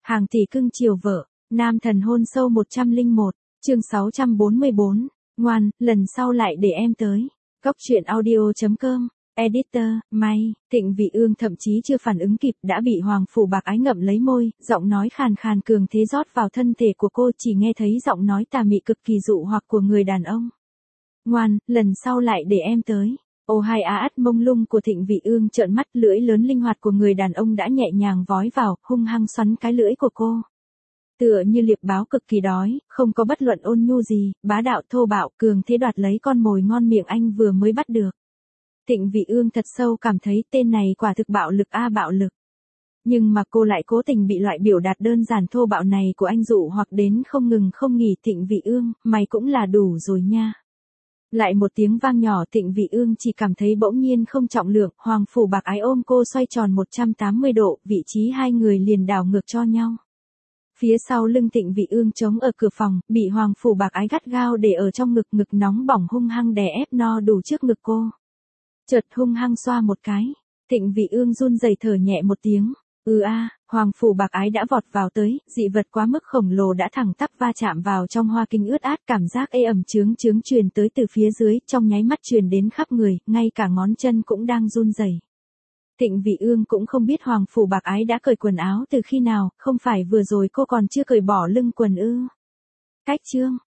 Hàng tỷ cưng chiều vợ, nam thần hôn sâu 101, chương 644, ngoan, lần sau lại để em tới. Góc truyện audio.com, editor, May, Thịnh Vị Ương thậm chí chưa phản ứng kịp đã bị Hoàng Phủ Bạc Ái ngậm lấy môi, giọng nói khàn khàn cường thế rót vào thân thể của cô, chỉ nghe thấy giọng nói tà mị cực kỳ dụ hoặc của người đàn ông. Ngoan, lần sau lại để em tới. Ô hai á ắt mông lung của Thịnh Vị Ương trợn mắt, lưỡi lớn linh hoạt của người đàn ông đã nhẹ nhàng vói vào, hung hăng xoắn cái lưỡi của cô. Tựa như liệp báo cực kỳ đói, không có bất luận ôn nhu gì, bá đạo thô bạo, cường thế đoạt lấy con mồi ngon miệng anh vừa mới bắt được. Thịnh Vị Ương thật sâu cảm thấy tên này quả thực bạo lực bạo lực. Nhưng mà cô lại cố tình bị loại biểu đạt đơn giản thô bạo này của anh dụ hoặc đến không ngừng không nghỉ. Thịnh Vị Ương, mày cũng là đủ rồi nha. Lại một tiếng vang nhỏ, Thịnh Vị Ương chỉ cảm thấy bỗng nhiên không trọng lượng, Hoàng Phủ Bạc Ái ôm cô xoay tròn 180 độ, vị trí hai người liền đảo ngược cho nhau. Phía sau lưng Thịnh Vị Ương trống ở cửa phòng, bị Hoàng Phủ Bạc Ái gắt gao để ở trong ngực, ngực nóng bỏng hung hăng đè ép no đủ trước ngực cô. Chợt hung hăng xoa một cái, Thịnh Vị Ương run rẩy thở nhẹ một tiếng. Hoàng Phủ Bạc Ái đã vọt vào tới, dị vật quá mức khổng lồ đã thẳng tắp va chạm vào trong hoa kinh ướt át, cảm giác ê ẩm chướng chướng truyền tới từ phía dưới, trong nháy mắt truyền đến khắp người, ngay cả ngón chân cũng đang run rẩy. Thịnh Vị Ương cũng không biết Hoàng Phủ Bạc Ái đã cởi quần áo từ khi nào, không phải vừa rồi cô còn chưa cởi bỏ lưng quần ư? Cách chương